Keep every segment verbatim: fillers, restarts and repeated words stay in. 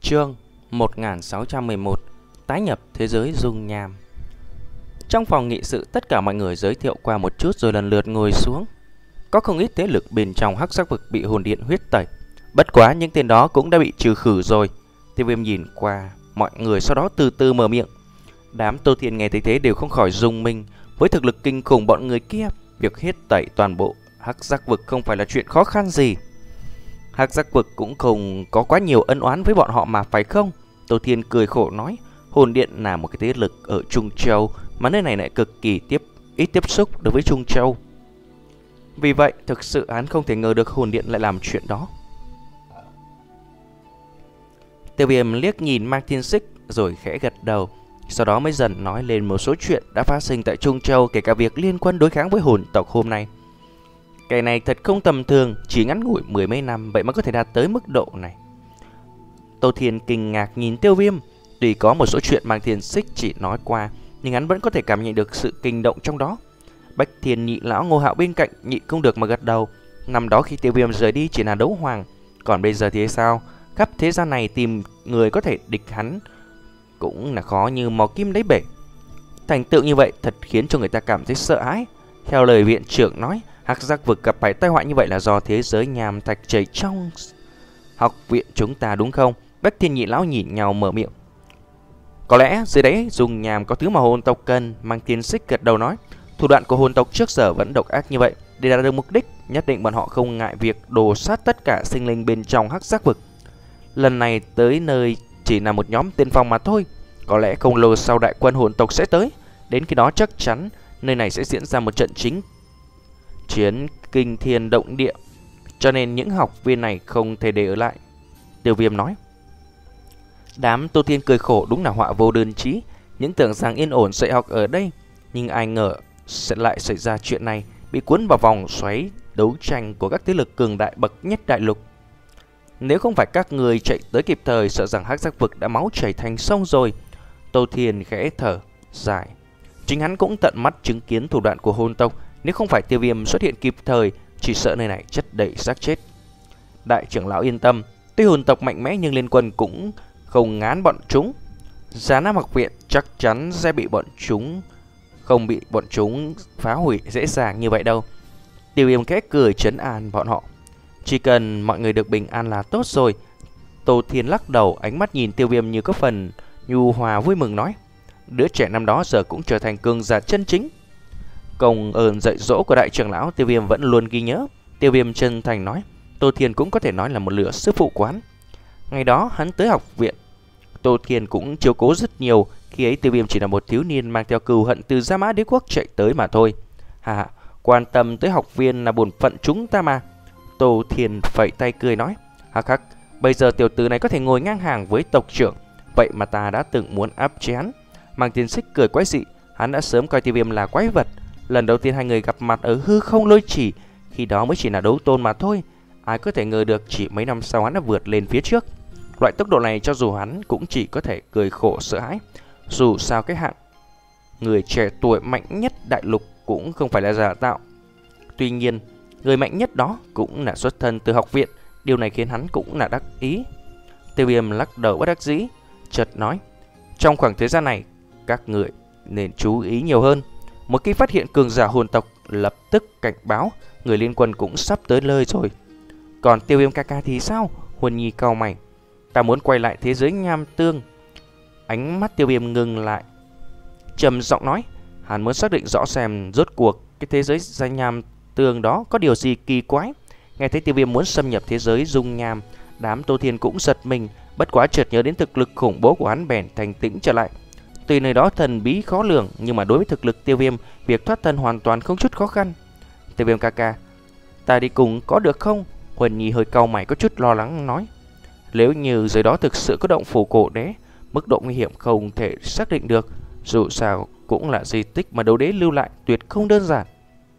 Chương một nghìn sáu trăm mười một. Tái nhập thế giới dung nham. Trong phòng nghị sự, tất cả mọi người giới thiệu qua một chút rồi lần lượt ngồi xuống. Có không ít thế lực bên trong hắc sắc vực bị hồn điện huyết tẩy. Bất quá những tên đó cũng đã bị trừ khử rồi. Tiêu Viêm nhìn qua mọi người, sau đó từ từ mở miệng. Đám Tô Thiên nghe thấy thế đều không khỏi rung mình. Với thực lực kinh khủng bọn người kia, việc huyết tẩy toàn bộ hắc sắc vực không phải là chuyện khó khăn gì. Hắc giác vực cũng không có quá nhiều ân oán với bọn họ mà, phải không? Tô Thiên cười khổ nói. Hồn điện là một cái thế lực ở Trung Châu, mà nơi này lại cực kỳ tiếp ít tiếp xúc đối với Trung Châu. Vì vậy thực sự hắn không thể ngờ được hồn điện lại làm chuyện đó. Tiêu Viêm liếc nhìn Mang Thiên Xích rồi khẽ gật đầu. Sau đó mới dần nói lên một số chuyện đã phát sinh tại Trung Châu, kể cả việc liên quan đối kháng với hồn tộc hôm nay. Cái này thật không tầm thường, chỉ ngắn ngủi mười mấy năm vậy mà có thể đạt tới mức độ này. Tô Thiên kinh ngạc nhìn Tiêu Viêm. Tuy có một số chuyện Mang Thiên Xích chỉ nói qua, nhưng hắn vẫn có thể cảm nhận được sự kinh động trong đó. Bách Thiên nhị lão Ngô Hạo bên cạnh nhị không được mà gật đầu. Năm đó khi Tiêu Viêm rời đi chỉ là đấu hoàng, còn bây giờ thì sao? Khắp thế gian này tìm người có thể địch hắn cũng là khó như mò kim đáy bể. Thành tựu như vậy thật khiến cho người ta cảm thấy sợ hãi. Theo lời viện trưởng nói, hắc giác vực gặp phải tai họa như vậy là do thế giới nham thạch chảy trong học viện chúng ta, đúng không? Bách Thiên nhị lão nhìn nhau mở miệng. Có lẽ dưới đấy dùng nhàm có thứ mà hồn tộc cần. Mang Thiên Xích gật đầu nói. Thủ đoạn của hồn tộc trước giờ vẫn độc ác như vậy. Để đạt được mục đích, nhất định bọn họ không ngại việc đồ sát tất cả sinh linh bên trong hắc giác vực. Lần này tới nơi chỉ là một nhóm tiên phong mà thôi. Có lẽ không lâu sau đại quân hồn tộc sẽ tới. Đến khi đó chắc chắn nơi này sẽ diễn ra một trận chính chiến kinh thiên động địa, cho nên những học viên này không thể để ở lại. Tiêu Viêm nói. Đám Tô Thiên cười khổ, đúng là họa vô đơn chí. Những tưởng rằng yên ổn dạy học ở đây, nhưng ai ngờ sẽ lại xảy ra chuyện này, bị cuốn vào vòng xoáy đấu tranh của các thế lực cường đại bậc nhất đại lục. Nếu không phải các người chạy tới kịp thời, sợ rằng hắc giác vực đã máu chảy thành sông rồi. Tô Thiên khẽ thở dài. Chính hắn cũng tận mắt chứng kiến thủ đoạn của hồn tộc. Nếu không phải Tiêu Viêm xuất hiện kịp thời, chỉ sợ nơi này chất đầy xác chết. Đại trưởng lão yên tâm, tuy hồn tộc mạnh mẽ nhưng liên quân cũng không ngán bọn chúng. Giá Nam học viện chắc chắn sẽ bị bọn chúng không bị bọn chúng phá hủy dễ dàng như vậy đâu. Tiêu Viêm khẽ cười trấn an bọn họ. Chỉ cần mọi người được bình an là tốt rồi. Tô Thiên lắc đầu, ánh mắt nhìn Tiêu Viêm như có phần nhu hòa vui mừng nói. Đứa trẻ năm đó giờ cũng trở thành cường giả chân chính. Công ơn dạy dỗ của đại trưởng lão Tiêu Viêm vẫn luôn ghi nhớ. Tiêu Viêm chân thành nói. Tô Thiên cũng có thể nói là một lửa sư phụ quán. Ngày đó hắn tới học viện, Tô Thiên cũng chiếu cố rất nhiều. Khi ấy Tiêu Viêm chỉ là một thiếu niên mang theo cừu hận từ Gia Mã Đế Quốc chạy tới mà thôi. Hà, quan tâm tới học viên là bổn phận chúng ta mà. Tô Thiên phẩy tay cười nói. Hắc hắc, bây giờ tiểu tử này có thể ngồi ngang hàng với tộc trưởng, vậy mà ta đã từng muốn áp chế hắn. Mang Thiên Xích cười quái dị. Hắn đã sớm coi Tiêu Viêm là quái vật. Lần đầu tiên hai người gặp mặt ở hư không lôi chỉ, khi đó mới chỉ là đấu tôn mà thôi. Ai có thể ngờ được chỉ mấy năm sau hắn đã vượt lên phía trước. Loại tốc độ này cho dù hắn cũng chỉ có thể cười khổ sợ hãi. Dù sao cái hạng người trẻ tuổi mạnh nhất đại lục cũng không phải là giả tạo. Tuy nhiên người mạnh nhất đó cũng là xuất thân từ học viện. Điều này khiến hắn cũng là đắc ý. Tiêu Viêm lắc đầu bất đắc dĩ, chợt nói. Trong khoảng thời gian này các người nên chú ý nhiều hơn. Một khi phát hiện cường giả hồn tộc, lập tức cảnh báo. Người liên quân cũng sắp tới nơi rồi. Còn Tiêu Viêm ca ca thì sao? Huân Nhi cau mày. Ta muốn quay lại thế giới nham tương. Ánh mắt Tiêu Viêm ngừng lại, trầm giọng nói. Hắn muốn xác định rõ xem rốt cuộc cái thế giới danh nham tương đó có điều gì kỳ quái. Nghe thấy Tiêu Viêm muốn xâm nhập thế giới dung nham, đám Tô Thiên cũng giật mình. Bất quá chợt nhớ đến thực lực khủng bố của hắn bèn thành tĩnh trở lại. Tuy nơi đó thần bí khó lường, nhưng mà đối với thực lực Tiêu Viêm, việc thoát thân hoàn toàn không chút khó khăn. Tiêu Viêm ca ca, ta đi cùng có được không? Huân Nhi hơi cau mày có chút lo lắng nói. Nếu như dưới đó thực sự có động phủ cổ đế, mức độ nguy hiểm không thể xác định được. Dù sao cũng là di tích mà đấu đế lưu lại, tuyệt không đơn giản.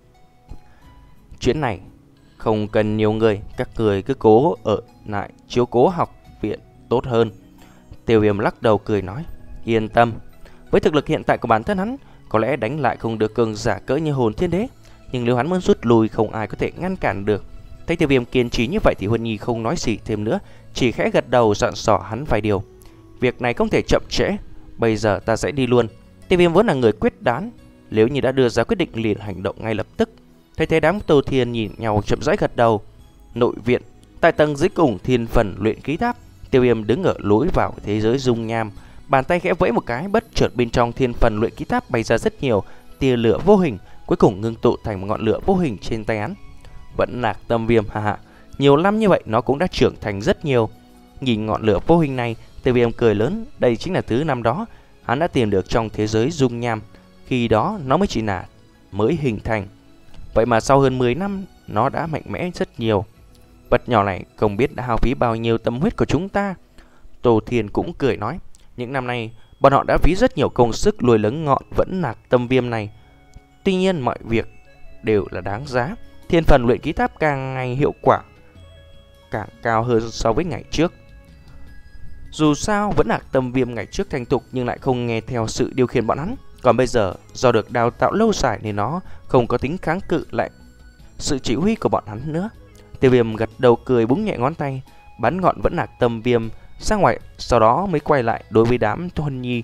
Chuyện này không cần nhiều người, các người cứ cố ở lại chiếu cố học viện tốt hơn. Tiêu Viêm lắc đầu cười nói. Yên tâm, với thực lực hiện tại của bản thân hắn, có lẽ đánh lại không được cường giả cỡ như hồn thiên đế, nhưng nếu hắn muốn rút lui không ai có thể ngăn cản được. Thấy Tiêu Viêm kiên trì như vậy thì Huân Nhi không nói gì thêm nữa, chỉ khẽ gật đầu dặn dò hắn vài điều. Việc này không thể chậm trễ, bây giờ ta sẽ đi luôn. Tiêu Viêm vốn là người quyết đoán, nếu như đã đưa ra quyết định liền hành động ngay lập tức. Thấy thế đám Tô Thiên nhìn nhau chậm rãi gật đầu. Nội viện, tại tầng dưới cùng thiên phần luyện khí tháp, Tiêu Viêm đứng ở lối vào thế giới dung nham, bàn tay khẽ vẫy một cái, bất chợt bên trong thiên phần luyện khí tháp bay ra rất nhiều tia lửa vô hình, cuối cùng ngưng tụ thành một ngọn lửa vô hình trên tay hắn. Vẫn Nạc Tâm Viêm, ha ha, nhiều năm như vậy nó cũng đã trưởng thành rất nhiều. Nhìn ngọn lửa vô hình này, Tiêu Viêm cười lớn, đây chính là thứ năm đó hắn đã tìm được trong thế giới dung nham, khi đó nó mới chỉ là mới hình thành. Vậy mà sau hơn mười năm nó đã mạnh mẽ rất nhiều. Vật nhỏ này không biết đã hao phí bao nhiêu tâm huyết của chúng ta. Tô Thiên cũng cười nói, những năm nay bọn họ đã phí rất nhiều công sức nuôi lớn ngọn Vẫn Nạc Tâm Viêm này. Tuy nhiên mọi việc đều là đáng giá. Thiên phần luyện khí tháp càng ngày hiệu quả càng cao hơn so với ngày trước. Dù sao Vẫn Nạc Tâm Viêm ngày trước thành thục nhưng lại không nghe theo sự điều khiển bọn hắn. Còn bây giờ do được đào tạo lâu dài nên nó không có tính kháng cự lại sự chỉ huy của bọn hắn nữa. Tiêu Viêm gật đầu cười, búng nhẹ ngón tay, bắn ngọn Vẫn Nạc Tâm Viêm ra ngoài, sau đó mới quay lại đối với đám Huân Nhi.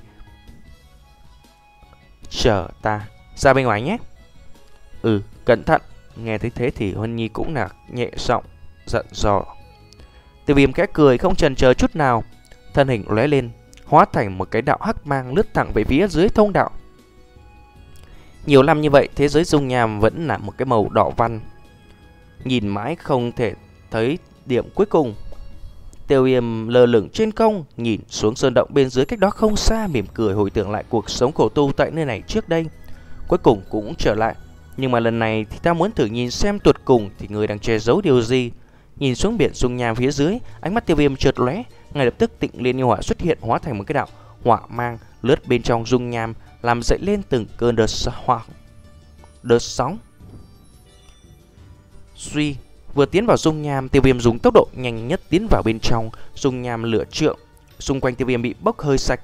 Chờ ta ra bên ngoài nhé. Ừ, cẩn thận. Nghe thấy thế thì Huân Nhi cũng là nhẹ giọng giận dò. Tiêu Viêm khẽ cười không chần chờ chút nào, thân hình lóe lên, hóa thành một cái đạo hắc mang lướt thẳng về phía dưới thông đạo. Nhiều năm như vậy, thế giới dung nham vẫn là một cái màu đỏ văn, nhìn mãi không thể thấy điểm cuối cùng. Tiêu Viêm lơ lửng trên không, nhìn xuống sơn động bên dưới cách đó không xa, mỉm cười hồi tưởng lại cuộc sống khổ tu tại nơi này trước đây. Cuối cùng cũng trở lại, nhưng mà lần này thì ta muốn thử nhìn xem tuột cùng thì người đang che giấu điều gì. Nhìn xuống biển dung nham phía dưới, ánh mắt Tiêu Viêm chợt lóe, ngay lập tức Tịnh Liên Yêu Hỏa xuất hiện, hóa thành một cái đạo hỏa mang lướt bên trong dung nham, làm dậy lên từng cơn đợt hỏa đợt sóng. Suy, vừa tiến vào dung nham, Tiêu Viêm dùng tốc độ nhanh nhất tiến vào bên trong dung nham lửa trượng, xung quanh Tiêu Viêm bị bốc hơi sạch.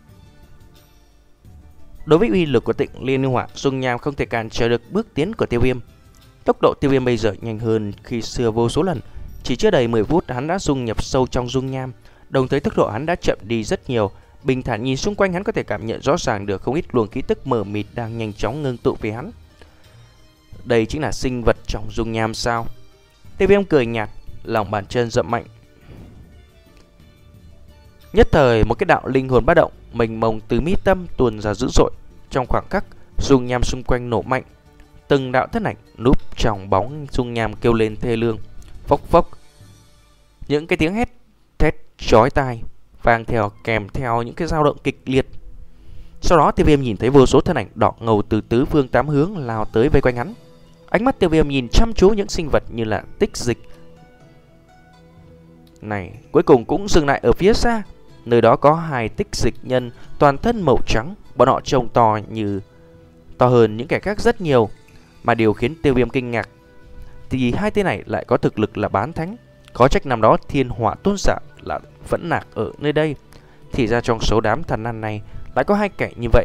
Đối với uy lực của Tịnh Liên Yêu Hỏa, dung nham không thể cản trở được bước tiến của Tiêu Viêm. Tốc độ Tiêu Viêm bây giờ nhanh hơn khi xưa vô số lần. Chỉ chưa đầy mười phút hắn đã dung nhập sâu trong dung nham, đồng thời tốc độ hắn đã chậm đi rất nhiều. Bình thản nhìn xung quanh, hắn có thể cảm nhận rõ ràng được không ít luồng khí tức mờ mịt đang nhanh chóng ngưng tụ về hắn. Đây chính là sinh vật trong dung nham sao? Tiêu Viêm cười nhạt, lòng bàn chân dậm mạnh. Nhất thời một cái đạo linh hồn ba động mênh mông từ mi tâm tuôn ra dữ dội. Trong khoảng khắc, dung nham xung quanh nổ mạnh, từng đạo thân ảnh núp trong bóng dung nham kêu lên thê lương, phốc phốc. Những cái tiếng hét thét chói tai vang theo, kèm theo những cái dao động kịch liệt. Sau đó Tiêu Viêm nhìn thấy vô số thân ảnh đỏ ngầu từ tứ phương tám hướng lao tới vây quanh hắn. Ánh mắt Tiêu Viêm nhìn chăm chú những sinh vật như là tích dịch này, cuối cùng cũng dừng lại ở phía xa. Nơi đó có hai tích dịch nhân toàn thân màu trắng, bọn họ trông to như to hơn những kẻ khác rất nhiều. Mà điều khiến Tiêu Viêm kinh ngạc thì hai tên này lại có thực lực là bán thánh. Khó trách năm đó Thiên Hỏa Tôn giả là Vẫn Nạc ở nơi đây. Thì ra trong số đám thần ăn này lại có hai kẻ như vậy.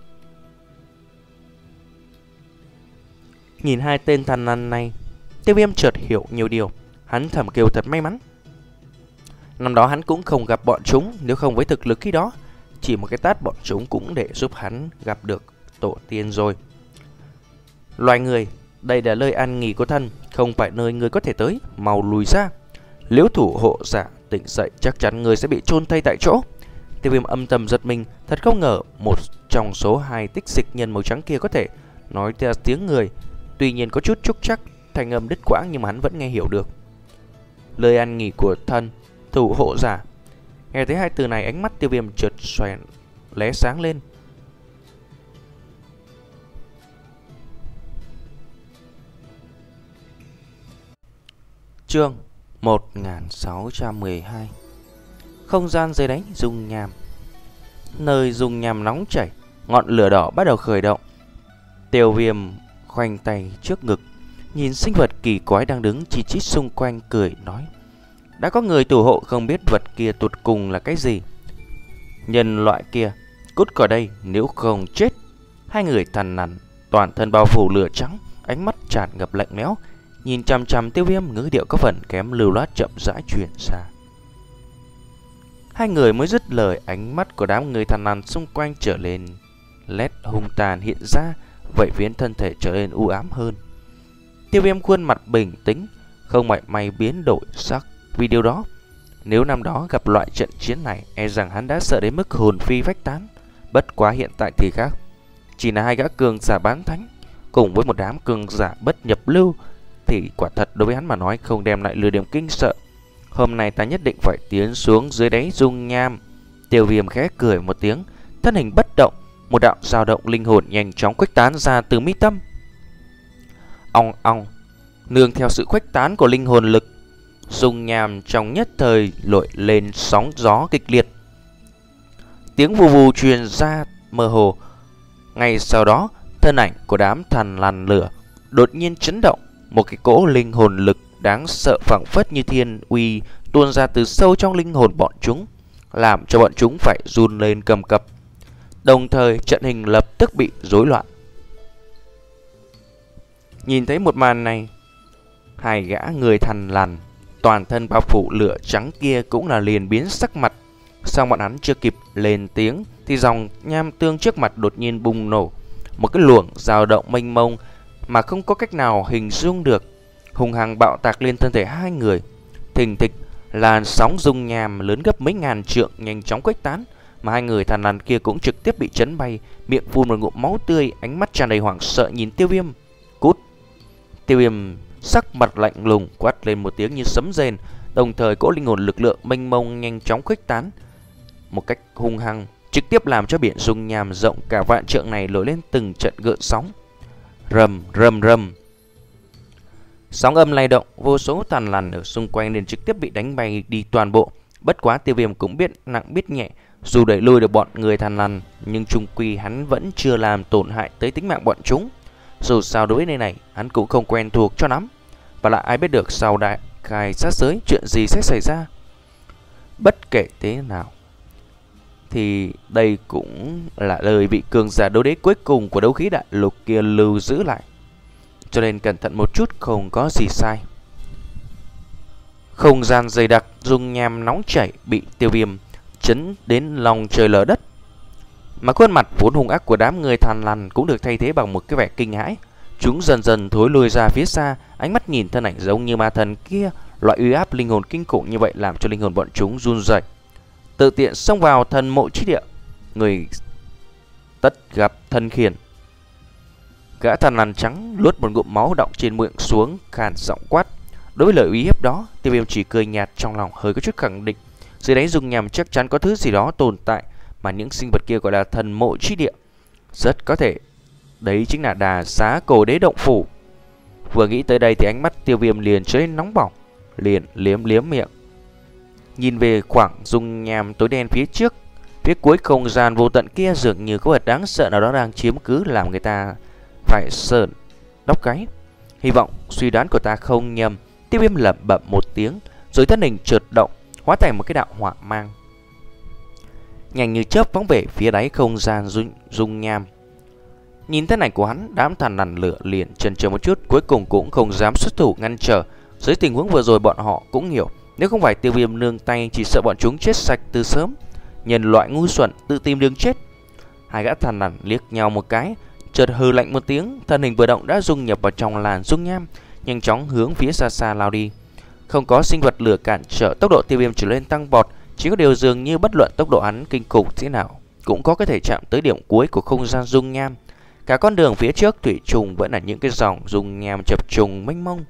Nhìn hai tên thần ăn này, Tiêu Viêm chợt hiểu nhiều điều. Hắn thầm kêu thật may mắn, năm đó hắn cũng không gặp bọn chúng. Nếu không với thực lực khi đó, chỉ một cái tát bọn chúng cũng để giúp hắn gặp được tổ tiên rồi. Loài người, đây là nơi an nghỉ của thân, không phải nơi người có thể tới. Mau lùi ra. Nếu thủ hộ giả tỉnh dậy, chắc chắn người sẽ bị chôn thây tại chỗ. Tiêu Viêm âm thầm giật mình, thật không ngờ một trong số hai tích dịch nhân màu trắng kia có thể nói theo tiếng người. Tuy nhiên có chút trúc chắc, thành âm đứt quãng, nhưng mà hắn vẫn nghe hiểu được. Lời an nghỉ của thân, thủ hộ giả. Nghe thấy hai từ này, ánh mắt Tiêu Viêm chợt xoèn lóe sáng lên. Chương một nghìn sáu trăm mười hai. Không gian dưới đáy dung nham. Nơi dung nham nóng chảy, ngọn lửa đỏ bắt đầu khởi động. Tiêu Viêm khoanh tay trước ngực, nhìn sinh vật kỳ quái đang đứng chi chít xung quanh, cười nói: đã có người thủ hộ, không biết vật kia tụt cùng là cái gì. Nhân loại kia, cút khỏi đây, nếu không chết. Hai người thằn lằn, toàn thân bao phủ lửa trắng, ánh mắt tràn ngập lạnh lẽo, nhìn chằm chằm Tiêu Viêm, ngữ điệu có phần kém lưu loát chậm rãi truyền ra. Hai người mới dứt lời, ánh mắt của đám người thằn lằn xung quanh trở lên nét hung tàn hiện ra, vậy khiến thân thể trở nên u ám hơn. Tiêu Viêm khuôn mặt bình tĩnh, không mảy may biến đổi sắc vì điều đó. Nếu năm đó gặp loại trận chiến này, e rằng hắn đã sợ đến mức hồn phi phách tán. Bất quá hiện tại thì khác, chỉ là hai gã cường giả bán thánh cùng với một đám cường giả bất nhập lưu thì quả thật đối với hắn mà nói không đem lại lừa điểm kinh sợ. Hôm nay ta nhất định phải tiến xuống dưới đáy dung nham. Tiêu Viêm khẽ cười một tiếng, thân hình bất động, một đạo dao động linh hồn nhanh chóng khuếch tán ra từ mi tâm. Ong ong, nương theo sự khuếch tán của linh hồn lực, dung nham trong nhất thời nổi lên sóng gió kịch liệt. Tiếng vù vù truyền ra mơ hồ. Ngay sau đó, thân ảnh của đám thằn lằn lửa đột nhiên chấn động, một cái cỗ linh hồn lực đáng sợ phảng phất như thiên uy tuôn ra từ sâu trong linh hồn bọn chúng, làm cho bọn chúng phải run lên cầm cập. Đồng thời trận hình lập tức bị rối loạn. Nhìn thấy một màn này, hai gã người thằn lằn toàn thân bao phủ lửa trắng kia cũng là liền biến sắc mặt. Sau bọn hắn chưa kịp lên tiếng thì dòng nham tương trước mặt đột nhiên bùng nổ, một cái luồng dao động mênh mông mà không có cách nào hình dung được, hung hăng bạo tạc lên thân thể hai người. Thình thịch, làn sóng dung nham lớn gấp mấy ngàn trượng nhanh chóng khuếch tán, mà hai người thằn lằn kia cũng trực tiếp bị chấn bay, miệng phun một ngụm máu tươi, ánh mắt tràn đầy hoảng sợ nhìn Tiêu Viêm. Cút! Tiêu Viêm sắc mặt lạnh lùng quát lên một tiếng như sấm rền, đồng thời cỗ linh hồn lực lượng mênh mông nhanh chóng khuếch tán một cách hung hăng, trực tiếp làm cho biển dung nham rộng cả vạn trượng này nổi lên từng trận gợn sóng. Rầm rầm rầm, sóng âm lay động, vô số thằn lằn ở xung quanh nên trực tiếp bị đánh bay đi toàn bộ. Bất quá Tiêu Viêm cũng biết nặng biết nhẹ, dù đẩy lùi được bọn người thằn lằn nhưng chung quy hắn vẫn chưa làm tổn hại tới tính mạng bọn chúng. Dù sao đối với nơi này hắn cũng không quen thuộc cho lắm, và lại ai biết được sau đại khai sát giới chuyện gì sẽ xảy ra. Bất kể thế nào thì đây cũng là lời vị cường giả đấu đế cuối cùng của đấu khí đại lục kia lưu giữ lại, cho nên cẩn thận một chút không có gì sai. Không gian dày đặc, dung nham nóng chảy bị Tiêu Viêm chấn đến lòng trời lở đất, mà khuôn mặt vốn hung ác của đám người thằn lằn cũng được thay thế bằng một cái vẻ kinh hãi. Chúng dần dần thối lùi ra phía xa, ánh mắt nhìn thân ảnh giống như ma thần kia. Loại uy áp linh hồn kinh khủng như vậy làm cho linh hồn bọn chúng run rẩy, tự tiện xông vào thần mộ chi địa. Người tất gặp thân khiển. Gã thằn lằn trắng luốt một ngụm máu đọng trên miệng xuống, khàn giọng quát. Đối với lời uy hiếp đó, Tiêu Viêm chỉ cười nhạt, trong lòng hơi có chút khẳng định dưới đáy dung nham chắc chắn có thứ gì đó tồn tại, mà những sinh vật kia gọi là thần mộ chi địa. Rất có thể đấy chính là Đà Xá Cổ Đế động phủ. Vừa nghĩ tới đây thì ánh mắt Tiêu Viêm liền trở nên nóng bỏng, liền liếm liếm miệng, nhìn về khoảng dung nham tối đen phía trước. Phía cuối không gian vô tận kia dường như có vật đáng sợ nào đó đang chiếm cứ, làm người ta phải sởn tóc gáy. Hy vọng suy đoán của ta không nhầm. Tiêu Viêm lẩm bẩm một tiếng, rồi thân hình chợt động, hóa thành một cái đạo hỏa mang, nhanh như chớp phóng về phía đáy không gian dung, dung nham. Nhìn thân ảnh của hắn, đám thằn lằn lửa liền chần chờ một chút, cuối cùng cũng không dám xuất thủ ngăn trở. Dưới tình huống vừa rồi bọn họ cũng hiểu, nếu không phải Tiêu Viêm nương tay chỉ sợ bọn chúng chết sạch từ sớm. Nhân loại ngu xuẩn tự tìm đường chết. Hai gã thằn lằn liếc nhau một cái, chợt hừ lạnh một tiếng, thân hình vừa động đã dung nhập vào trong làn dung nham, nhanh chóng hướng phía xa xa lao đi. Không có sinh vật lửa cản trở, tốc độ Tiêu Viêm trở lên tăng vọt. Chỉ có điều dường như bất luận tốc độ hắn kinh khủng thế nào cũng có có thể chạm tới điểm cuối của không gian dung nham. Cả con đường phía trước thủy trùng vẫn là những cái dòng dung nham chập trùng mênh mông.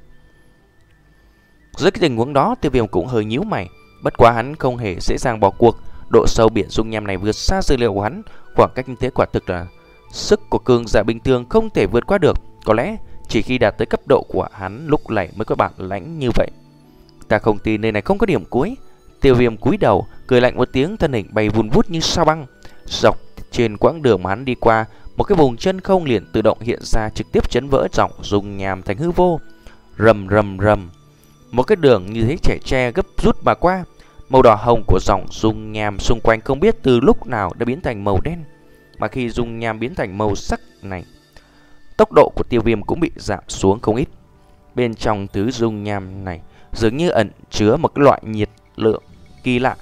Dưới cái tình huống đó, Tiêu Viêm cũng hơi nhíu mày. Bất quá hắn không hề dễ dàng bỏ cuộc. Độ sâu biển dung nham này vượt xa dữ liệu của hắn, khoảng cách như thế quả thực là sức của cường giả bình thường không thể vượt qua được. Có lẽ chỉ khi đạt tới cấp độ của hắn lúc này mới có bản lãnh như vậy. Ta không tin nơi này không có điểm cuối. Tiêu Viêm cúi đầu cười lạnh một tiếng, thân hình bay vun vút như sao băng. Dọc trên quãng đường mà hắn đi qua, một cái vùng chân không liền tự động hiện ra, trực tiếp chấn vỡ dòng dung nham thành hư vô. Rầm rầm rầm, một cái đường như thế trẻ tre gấp rút mà qua. Màu đỏ hồng của dòng dung nham xung quanh không biết từ lúc nào đã biến thành màu đen. Mà khi dung nham biến thành màu sắc này, tốc độ của Tiêu Viêm cũng bị giảm xuống không ít. Bên trong thứ dung nham này dường như ẩn chứa một cái loại nhiệt lượng kỳ lạ,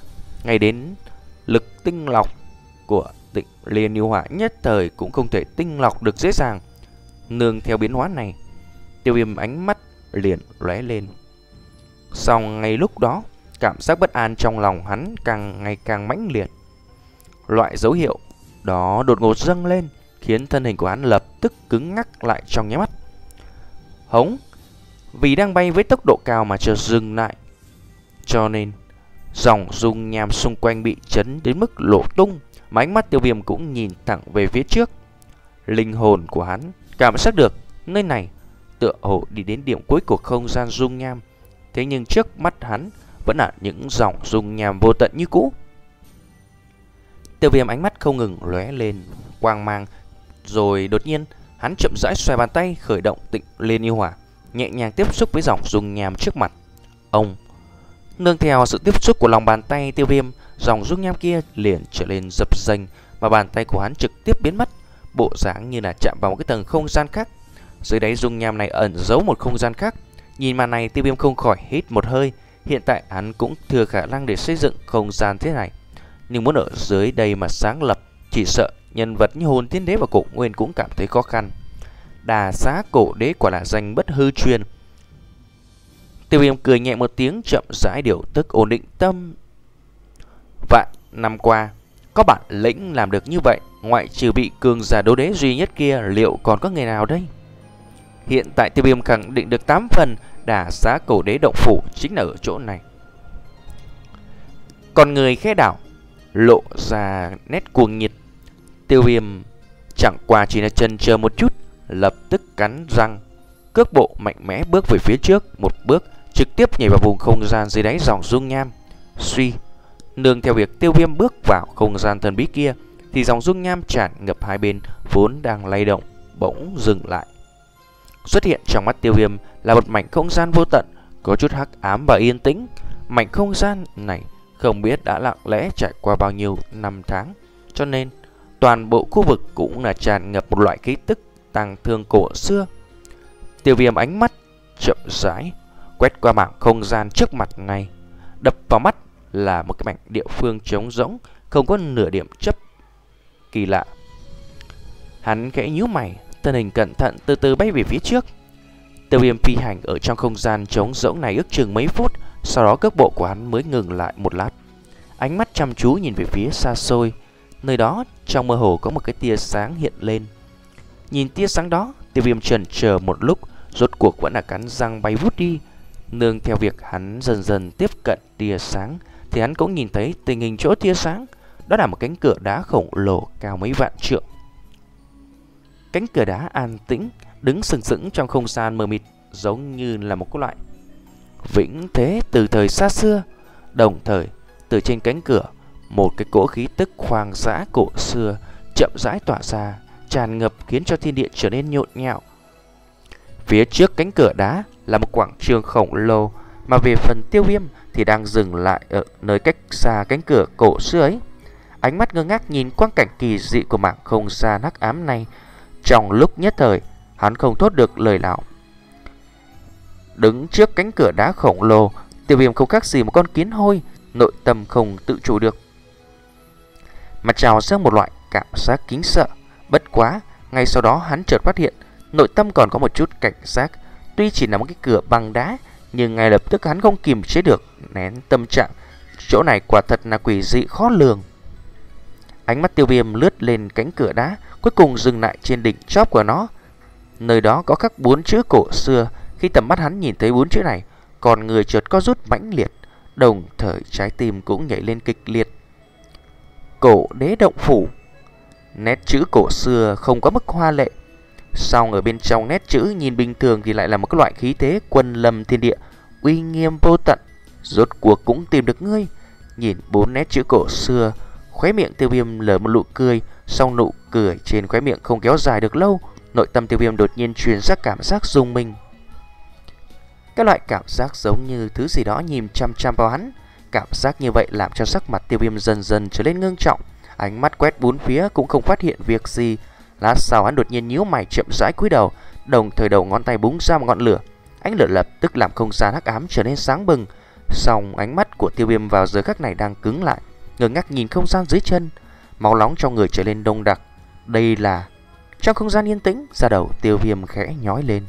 Ngay đến lực tinh lọc của Tịnh Liên Yêu Hỏa nhất thời cũng không thể tinh lọc được dễ dàng. Nương theo biến hóa này, Tiêu Viêm ánh mắt liền lóe lên. Song ngay lúc đó, cảm giác bất an trong lòng hắn càng ngày càng mãnh liệt. Loại dấu hiệu đó đột ngột dâng lên, khiến thân hình của hắn lập tức cứng ngắc lại trong nháy mắt. Hống, vì đang bay với tốc độ cao mà chợt dừng lại, cho nên dòng dung nham xung quanh bị chấn đến mức lộ tung, mà ánh mắt Tiêu Viêm cũng nhìn thẳng về phía trước. Linh hồn của hắn cảm giác được nơi này tựa hồ đi đến điểm cuối của không gian dung nham, thế nhưng trước mắt hắn vẫn là những dòng dung nham vô tận như cũ. Tiêu Viêm ánh mắt không ngừng lóe lên quang mang, rồi đột nhiên hắn chậm rãi xoay bàn tay khởi động Tịnh Liên Yêu Hỏa, nhẹ nhàng tiếp xúc với dòng dung nham trước mặt. Ông nương theo sự tiếp xúc của lòng bàn tay Tiêu Viêm, dòng dung nham kia liền trở nên dập dềnh, mà bàn tay của hắn trực tiếp biến mất, bộ dáng như là chạm vào một cái tầng không gian khác. Dưới đáy dung nham này ẩn giấu một không gian khác. Nhìn màn này, Tiêu Viêm không khỏi hít một hơi. Hiện tại hắn cũng thừa khả năng để xây dựng không gian thế này, nhưng muốn ở dưới đây mà sáng lập, chỉ sợ nhân vật như Hồn Thiên Đế và Cổ Nguyên cũng cảm thấy khó khăn. Đà Xá Cổ Đế quả là danh bất hư truyền. Tiêu Viêm cười nhẹ một tiếng, chậm rãi điều tức ổn định tâm. Vạn năm qua, có bản lĩnh làm được như vậy, ngoại trừ bị cường giả đấu đế duy nhất kia, liệu còn có người nào đây? Hiện tại Tiêu Viêm khẳng định được tám phần Đà Xá Cổ Đế động phủ chính là ở chỗ này. Còn người khẽ đảo lộ ra nét cuồng nhiệt. Tiêu Viêm chẳng qua chỉ là chần chờ một chút, lập tức cắn răng, cước bộ mạnh mẽ bước về phía trước một bước, trực tiếp nhảy vào vùng không gian dưới đáy dòng dung nham. Suy, nương theo việc Tiêu Viêm bước vào không gian thần bí kia, thì dòng dung nham tràn ngập hai bên vốn đang lay động bỗng dừng lại. Xuất hiện trong mắt Tiêu Viêm là một mảnh không gian vô tận, có chút hắc ám và yên tĩnh. Mảnh không gian này không biết đã lặng lẽ trải qua bao nhiêu năm tháng, cho nên toàn bộ khu vực cũng là tràn ngập một loại khí tức tang thương cổ xưa. Tiêu Viêm ánh mắt chậm rãi quét qua mảng không gian trước mặt này, đập vào mắt là một cái mảnh địa phương trống rỗng, không có nửa điểm chấp kỳ lạ. Hắn khẽ nhíu mày, thân hình cẩn thận từ từ bay về phía trước. Tiêu Viêm phi hành ở trong không gian trống rỗng này ước chừng mấy phút, sau đó cước bộ của hắn mới ngừng lại một lát. Ánh mắt chăm chú nhìn về phía xa xôi, nơi đó trong mơ hồ có một cái tia sáng hiện lên. Nhìn tia sáng đó, Tiêu Viêm chần chờ một lúc, rốt cuộc vẫn là cắn răng bay vút đi. Nương theo việc hắn dần dần tiếp cận tia sáng, thì hắn cũng nhìn thấy tình hình chỗ tia sáng. Đó là một cánh cửa đá khổng lồ cao mấy vạn trượng. Cánh cửa đá an tĩnh đứng sừng sững trong không gian mờ mịt, giống như là một cái loại vĩnh thế từ thời xa xưa. Đồng thời, từ trên cánh cửa, một cái cỗ khí tức hoang dã cổ xưa chậm rãi tỏa ra, tràn ngập khiến cho thiên địa trở nên nhộn nhạo. Phía trước cánh cửa đá là một quảng trường khổng lồ, mà về phần Tiêu Viêm thì đang dừng lại ở nơi cách xa cánh cửa cổ xưa ấy. Ánh mắt ngơ ngác nhìn quang cảnh kỳ dị của mảng không gian hắc ám này. Trong lúc nhất thời, hắn không thốt được lời nào. Đứng trước cánh cửa đá khổng lồ, Tiêu Viêm không khác gì một con kiến hôi, nội tâm không tự chủ được mà trào dâng một loại cảm giác kính sợ. Bất quá, ngay sau đó hắn chợt phát hiện nội tâm còn có một chút cảnh giác. Tuy chỉ là một cái cửa bằng đá, nhưng ngay lập tức hắn không kiềm chế được nén tâm trạng. Chỗ này quả thật là quỷ dị khó lường. Ánh mắt Tiêu Viêm lướt lên cánh cửa đá, cuối cùng dừng lại trên đỉnh chóp của nó. Nơi đó có khắc bốn chữ cổ xưa. Khi tầm mắt hắn nhìn thấy bốn chữ này, còn người chợt có rút mãnh liệt, đồng thời trái tim cũng nhảy lên kịch liệt. Cổ Đế động phủ. Nét chữ cổ xưa không có mức hoa lệ, song ở bên trong nét chữ nhìn bình thường thì lại là một cái loại khí thế quân lâm thiên địa, uy nghiêm vô tận. Rốt cuộc cũng tìm được ngươi. Nhìn bốn nét chữ cổ xưa, khóe miệng Tiêu Viêm lở một nụ cười, song nụ cười trên khóe miệng không kéo dài được lâu. Nội tâm Tiêu Viêm đột nhiên truyền ra cảm giác rung mình. Cái loại cảm giác giống như thứ gì đó nhìn chăm chăm vào hắn. Cảm giác như vậy làm cho sắc mặt Tiêu Viêm dần dần trở nên ngưng trọng. Ánh mắt quét bốn phía cũng không phát hiện việc gì. Lát sau hắn đột nhiên nhíu mày chậm rãi cúi đầu, đồng thời đầu ngón tay búng ra một ngọn lửa. Ánh lửa lập tức làm không gian hắc ám trở nên sáng bừng. Song ánh mắt của Tiêu Viêm vào giờ khắc này đang cứng lại. ngơ ngác nhìn không gian dưới chân, máu nóng trong người trở lên đông đặc. Đây là... Trong không gian yên tĩnh, da đầu Tiêu Viêm khẽ nhói lên.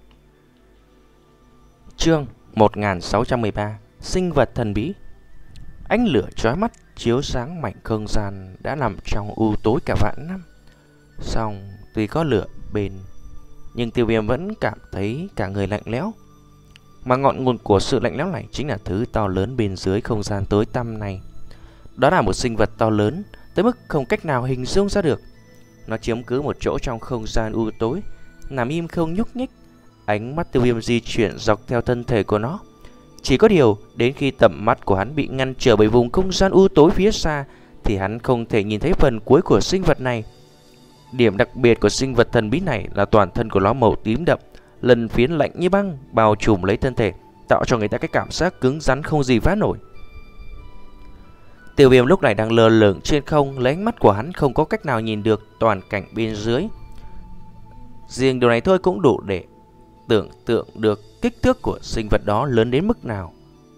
Chương một nghìn sáu trăm mười ba. Sinh vật thần bí. Ánh lửa chói mắt chiếu sáng mảnh không gian đã nằm trong u tối cả vạn năm. Song tuy có lửa bên, nhưng Tiêu Viêm vẫn cảm thấy cả người lạnh lẽo. Mà ngọn nguồn của sự lạnh lẽo này chính là thứ to lớn bên dưới không gian tối tăm này. Đó là một sinh vật to lớn tới mức không cách nào hình dung ra được. Nó chiếm cứ một chỗ trong không gian u tối, nằm im không nhúc nhích. Ánh mắt Tiêu Viêm di chuyển dọc theo thân thể của nó. Chỉ có điều, đến khi tầm mắt của hắn bị ngăn trở bởi vùng không gian u tối phía xa, thì hắn không thể nhìn thấy phần cuối của sinh vật này. Điểm đặc biệt của sinh vật thần bí này là toàn thân của nó màu tím đậm, lân phiến lạnh như băng bao trùm lấy thân thể, tạo cho người ta cái cảm giác cứng rắn không gì phá nổi. Tiêu Viêm lúc này đang lơ lửng trên không, lấy ánh mắt của hắn không có cách nào nhìn được toàn cảnh bên dưới. Riêng điều này thôi cũng đủ để tưởng tượng được kích thước của sinh vật đó lớn đến mức nào.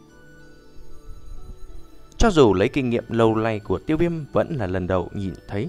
Cho dù lấy kinh nghiệm lâu nay của Tiêu Viêm vẫn là lần đầu nhìn thấy.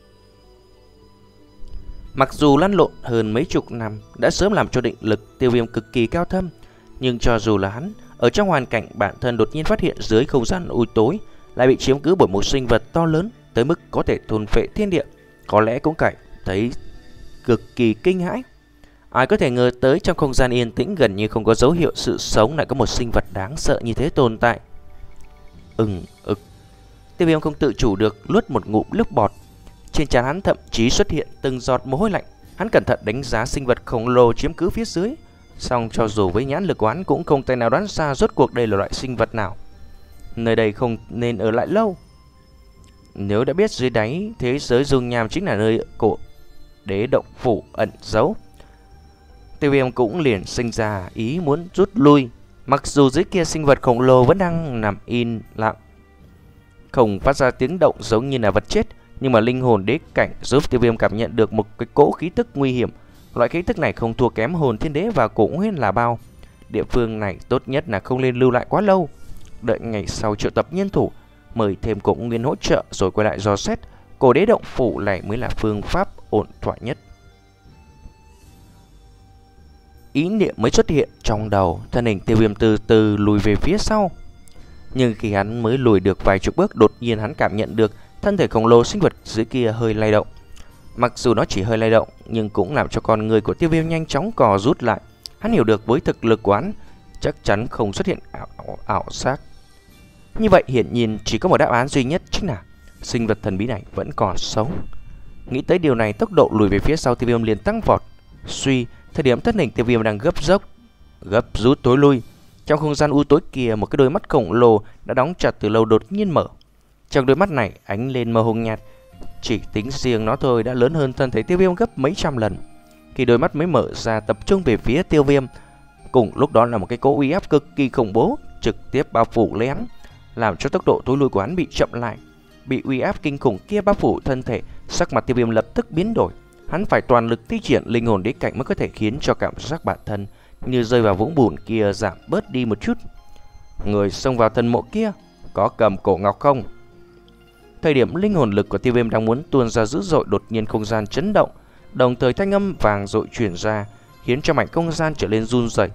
Mặc dù lăn lộn hơn mấy chục năm đã sớm làm cho định lực Tiêu Viêm cực kỳ cao thâm, nhưng cho dù là hắn ở trong hoàn cảnh bản thân đột nhiên phát hiện dưới không gian u tối lại bị chiếm cứ bởi một sinh vật to lớn tới mức có thể thôn phệ thiên địa, có lẽ cũng cảm thấy cực kỳ kinh hãi. Ai có thể ngờ tới trong không gian yên tĩnh gần như không có dấu hiệu sự sống lại có một sinh vật đáng sợ như thế tồn tại. Ừm ực. Tiêu Viêm không tự chủ được nuốt một ngụm nước bọt. Trên trán hắn thậm chí xuất hiện từng giọt mồ hôi lạnh. Hắn cẩn thận đánh giá sinh vật khổng lồ chiếm cứ phía dưới. Song cho dù với nhãn lực của hắn cũng không thể nào đoán ra rốt cuộc đây là loại sinh vật nào. Nơi đây không nên ở lại lâu. Nếu đã biết dưới đáy thế giới dung nham chính là nơi cổ đế động phủ ẩn giấu, Tiêu Viêm cũng liền sinh ra ý muốn rút lui. Mặc dù dưới kia sinh vật khổng lồ vẫn đang nằm im lặng, không phát ra tiếng động giống như là vật chết, nhưng mà linh hồn đế cảnh giúp Tiêu Viêm cảm nhận được một cái cỗ khí tức nguy hiểm. Loại khí tức này không thua kém hồn thiên đế và cổ nguyên là bao. Địa phương này tốt nhất là không nên lưu lại quá lâu. Đợi ngày sau triệu tập nhân thủ, mời thêm cổ nguyên hỗ trợ rồi quay lại dò xét. Cổ đế động phủ này mới là phương pháp ổn thỏa nhất. Ý niệm mới xuất hiện trong đầu, thân hình Tiêu Viêm từ từ lùi về phía sau. Nhưng khi hắn mới lùi được vài chục bước, đột nhiên hắn cảm nhận được thân thể khổng lồ sinh vật dưới kia hơi lay động. Mặc dù nó chỉ hơi lay động, nhưng cũng làm cho con người của Tiêu Viêm nhanh chóng cò rút lại. Hắn hiểu được với thực lực của hắn chắc chắn không xuất hiện ảo, ảo giác. Như vậy hiển nhiên chỉ có một đáp án duy nhất, chính là sinh vật thần bí này vẫn còn sống. Nghĩ tới điều này, tốc độ lùi về phía sau Tiêu Viêm liền tăng vọt. Suy, thời điểm thân hình Tiêu Viêm đang gấp dốc, gấp rút tối lui. Trong không gian u tối kia, một cái đôi mắt khổng lồ đã đóng chặt từ lâu đột nhiên mở. Trong đôi mắt này ánh lên màu hồng nhạt, chỉ tính riêng nó thôi đã lớn hơn thân thể Tiêu Viêm gấp mấy trăm lần. Khi đôi mắt mới mở ra tập trung về phía Tiêu Viêm, cùng lúc đó là một cái cỗ uy áp cực kỳ khủng bố trực tiếp bao phủ lấy hắn, làm cho tốc độ tối lui của hắn bị chậm lại. Bị uy áp kinh khủng kia bao phủ thân thể, sắc mặt Tiêu Viêm lập tức biến đổi. Hắn phải toàn lực thi triển linh hồn đế cảnh mới có thể khiến cho cảm giác bản thân như rơi vào vũng bùn kia giảm bớt đi một chút. Người xông vào thần mộ kia có cầm cổ ngọc không? Thời điểm linh hồn lực của Tiêu Viêm đang muốn tuôn ra dữ dội, đột nhiên không gian chấn động, đồng thời thanh âm vàng dội truyền ra, khiến cho mảnh không gian trở nên run rẩy.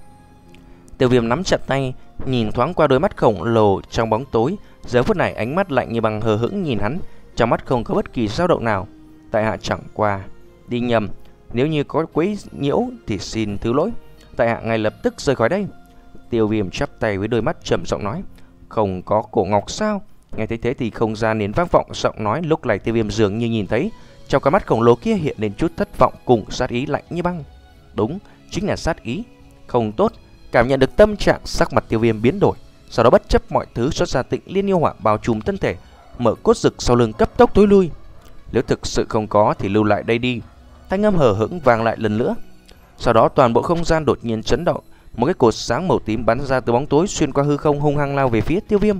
Tiêu Viêm nắm chặt tay, nhìn thoáng qua đôi mắt khổng lồ trong bóng tối. Giờ phút này ánh mắt lạnh như băng hờ hững nhìn hắn, trong mắt không có bất kỳ dao động nào. Tại hạ chẳng qua đi nhầm, nếu như có quấy nhiễu thì xin thứ lỗi. Tại hạ ngay lập tức rời khỏi đây. Tiêu Viêm chắp tay với đôi mắt trầm giọng nói. Không có cổ ngọc sao? Nghe thấy thế thì không gian liền vang vọng giọng nói. Lúc này Tiêu Viêm dường như nhìn thấy trong cái mắt khổng lồ kia hiện lên chút thất vọng cùng sát ý lạnh như băng. Đúng, chính là sát ý. Không tốt. Cảm nhận được tâm trạng, sắc mặt Tiêu Viêm biến đổi. Sau đó bất chấp mọi thứ xuất ra Tịnh Liên yêu hỏa bao trùm thân thể, mở cốt rực sau lưng cấp tốc tối lui. Nếu thực sự không có thì lưu lại đây đi. Thanh âm hờ hững vang lại lần nữa. Sau đó toàn bộ không gian đột nhiên chấn động, một cái cột sáng màu tím bắn ra từ bóng tối xuyên qua hư không hung hăng lao về phía Tiêu Viêm.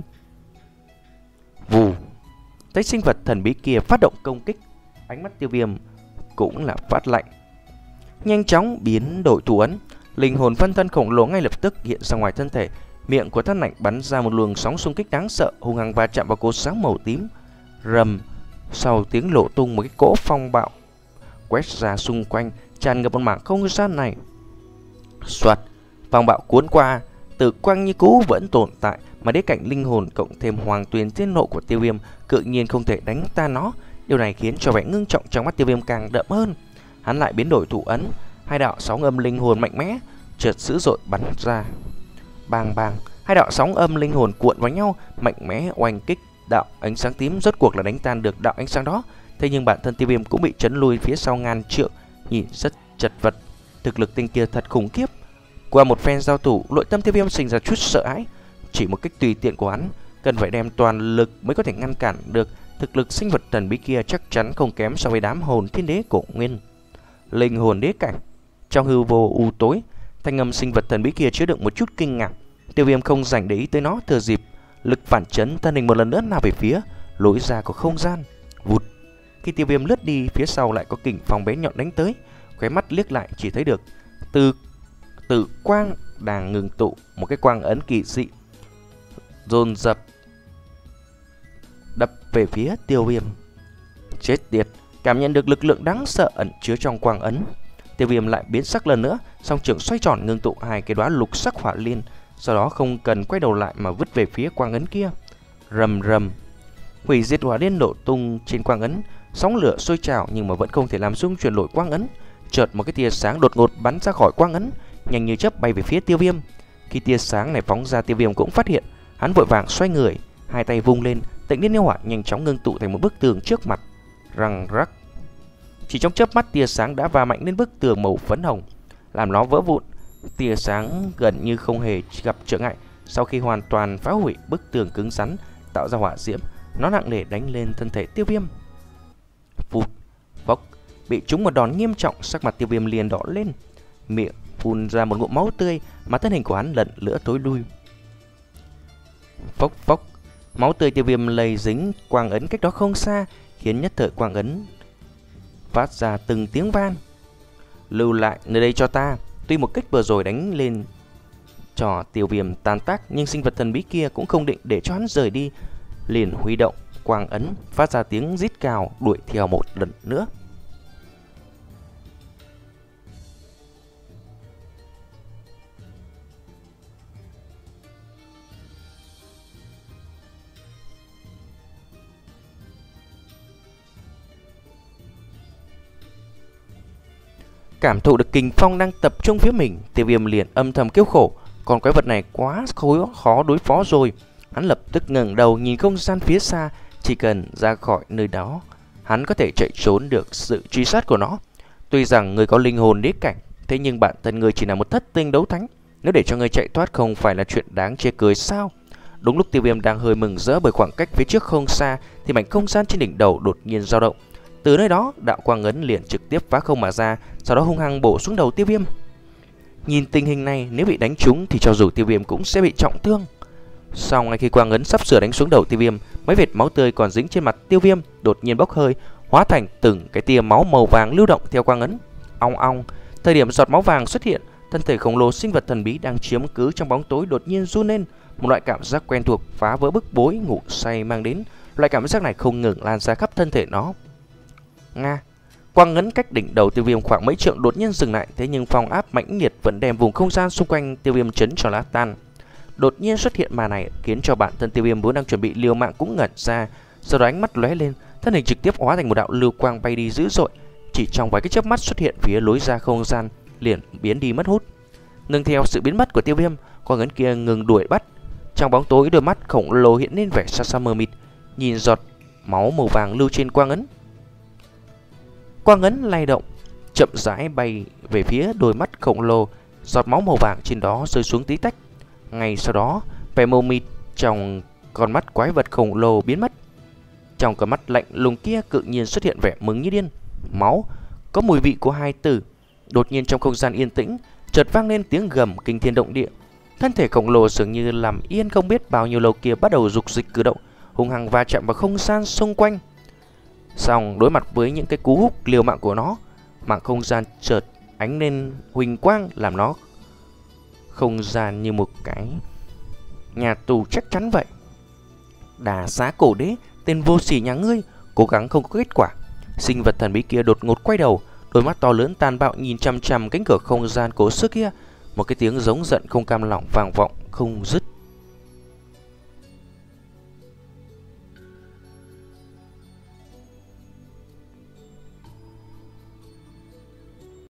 Vù. Thấy sinh vật thần bí kia phát động công kích, ánh mắt Tiêu Viêm cũng là phát lạnh, nhanh chóng biến đổi thủ ấn. Linh hồn phân thân khổng lồ ngay lập tức hiện ra ngoài thân thể, Miệng của thân ảnh bắn ra một luồng sóng xung kích đáng sợ, hung hăng va chạm vào cột sáng màu tím. Rầm, sau tiếng nổ tung, một cái cỗ phong bạo quét ra xung quanh, tràn ngập một mảng không gian này. Soạt, phong bạo cuốn qua, tử quang như cũ vẫn tồn tại, mà đế cảnh linh hồn cộng thêm hoàng tuyền tiên nộ của Tiêu Viêm tự nhiên không thể đánh tan nó. Điều này khiến cho vẻ ngưng trọng trong mắt Tiêu Viêm càng đậm hơn. Hắn lại biến đổi thủ ấn, hai đạo sóng âm linh hồn mạnh mẽ chợt dữ dội bắn ra. Bang bang, hai đạo sóng âm linh hồn cuộn vào nhau, mạnh mẽ oanh kích đạo ánh sáng tím, rốt cuộc là đánh tan được đạo ánh sáng đó. Thế nhưng bản thân Tiêu Viêm cũng bị chấn lui phía sau ngàn trượng, nhìn rất chật vật. Thực lực tên kia thật khủng khiếp. Qua một phen giao thủ, nội tâm Tiêu Viêm sinh ra chút sợ hãi. Chỉ một cách tùy tiện của hắn, cần phải đem toàn lực mới có thể ngăn cản được. Thực lực sinh vật thần bí kia chắc chắn không kém so với đám hồn thiên đế cổ nguyên. Linh hồn đế cảnh. Trong hư vô u tối, thanh âm sinh vật thần bí kia chứa đựng một chút kinh ngạc. Tiêu Viêm không dành để ý tới nó, thừa dịp lực phản chấn, thân hình một lần nữa nào về phía lối ra của không gian. Vụt. Khi Tiêu Viêm lướt đi, phía sau lại có kình phong bé nhọn đánh tới. Khóe mắt liếc lại chỉ thấy được từ từ quang đang ngừng tụ, một cái quang ấn kỳ dị dồn dập đập về phía Tiêu Viêm. Chết tiệt, cảm nhận được lực lượng đáng sợ ẩn chứa trong quang ấn, Tiêu Viêm lại biến sắc lần nữa, song trường xoay tròn ngưng tụ hai cái đóa lục sắc hỏa liên, sau đó không cần quay đầu lại mà vứt về phía quang ấn kia. Rầm rầm, hủy diệt hỏa liên nổ tung trên quang ấn, sóng lửa sôi trào nhưng mà vẫn không thể làm xung chuyển nổi quang ấn. Chợt một cái tia sáng đột ngột bắn ra khỏi quang ấn, nhanh như chớp bay về phía Tiêu Viêm. Khi tia sáng này phóng ra, Tiêu Viêm cũng phát hiện, hắn vội vàng xoay người, hai tay vung lên, Tịnh Liên Yêu Hỏa nhanh chóng ngưng tụ thành một bức tường trước mặt. Răng rắc, chỉ trong chớp mắt tia sáng đã va mạnh lên bức tường màu phấn hồng, làm nó vỡ vụn. Tia sáng gần như không hề gặp trở ngại. Sau khi hoàn toàn phá hủy bức tường cứng rắn, tạo ra hỏa diễm, nó nặng nề đánh lên thân thể Tiêu Viêm. Phụt, phốc, bị trúng một đòn nghiêm trọng, sắc mặt Tiêu Viêm liền đỏ lên, miệng phun ra một ngụm máu tươi, mà thân hình của hắn lần nữa tối lui. Phốc phốc, máu tươi Tiêu Viêm lây dính quang ấn cách đó không xa, khiến nhất thời quang ấn phát ra từng tiếng van. Lưu lại nơi đây cho ta. Tuy một kích vừa rồi đánh lên cho Tiêu Viêm tan tác, nhưng sinh vật thần bí kia cũng không định để cho hắn rời đi, liền huy động quang ấn phát ra tiếng rít cào đuổi theo một lần nữa. Cảm thụ được kình phong đang tập trung phía mình, Tiêu Viêm liền âm thầm kêu khổ. Còn quái vật này quá khó, khó đối phó rồi. Hắn lập tức ngẩng đầu nhìn không gian phía xa. Chỉ cần ra khỏi nơi đó, hắn có thể chạy trốn được sự truy sát của nó. Tuy rằng người có linh hồn đế cảnh, thế nhưng bản thân người chỉ là một thất tinh đấu thánh. Nếu để cho người chạy thoát không phải là chuyện đáng chê cười sao? Đúng lúc Tiêu Viêm đang hơi mừng rỡ bởi khoảng cách phía trước không xa, thì mảnh không gian trên đỉnh đầu đột nhiên dao động. Từ nơi đó, đạo quang ấn liền trực tiếp phá không mà ra, sau đó hung hăng bổ xuống đầu Tiêu Viêm. Nhìn tình hình này, nếu bị đánh trúng thì cho dù Tiêu Viêm cũng sẽ bị trọng thương. Sau ngay khi quang ấn sắp sửa đánh xuống đầu Tiêu Viêm, mấy vệt máu tươi còn dính trên mặt Tiêu Viêm đột nhiên bốc hơi, hóa thành từng cái tia máu màu vàng lưu động theo quang ấn. Ong ong, thời điểm giọt máu vàng xuất hiện, thân thể khổng lồ sinh vật thần bí đang chiếm cứ trong bóng tối đột nhiên run lên, một loại cảm giác quen thuộc phá vỡ bức bối ngủ say mang đến. Loại cảm giác này không ngừng lan ra khắp thân thể nó. Nga, quang ấn cách đỉnh đầu Tiêu Viêm khoảng mấy trượng đột nhiên dừng lại, thế nhưng phong áp mãnh liệt vẫn đem vùng không gian xung quanh Tiêu Viêm chấn cho nát tan. Đột nhiên xuất hiện màn này khiến cho bản thân Tiêu Viêm vốn đang chuẩn bị liều mạng cũng ngẩn ra, sau đó ánh mắt lóe lên, thân hình trực tiếp hóa thành một đạo lưu quang bay đi dữ dội, chỉ trong vài cái chớp mắt xuất hiện phía lối ra không gian, liền biến đi mất hút. Nương theo sự biến mất của Tiêu Viêm, quang ấn kia ngừng đuổi bắt. Trong bóng tối, đôi mắt khổng lồ hiện lên vẻ xa xa mờ mịt, nhìn giọt máu màu vàng lưu trên quang ấn. Quang ấn lay động, chậm rãi bay về phía đôi mắt khổng lồ, giọt máu màu vàng trên đó rơi xuống tí tách. Ngay sau đó, vẻ mờ mịt trong con mắt quái vật khổng lồ biến mất. Trong con mắt lạnh lùng kia tự nhiên xuất hiện vẻ mừng như điên. Máu, có mùi vị của hai từ. Đột nhiên trong không gian yên tĩnh, chợt vang lên tiếng gầm kinh thiên động địa. Thân thể khổng lồ dường như làm yên không biết bao nhiêu lâu kia bắt đầu dục dịch cử động, hung hăng va chạm vào không gian xung quanh. Xong đối mặt với những cái cú húc liều mạng của nó, mạng không gian chợt ánh lên huỳnh quang, làm nó không gian như một cái Nhà tù chắc chắn vậy. Đà xá cổ đế, tên vô sỉ nhà ngươi, cố gắng không có kết quả. Sinh vật thần bí kia đột ngột quay đầu, đôi mắt to lớn tàn bạo nhìn chằm chằm cánh cửa không gian cố sức kia. Một cái tiếng giống giận không cam lòng vang vọng không dứt.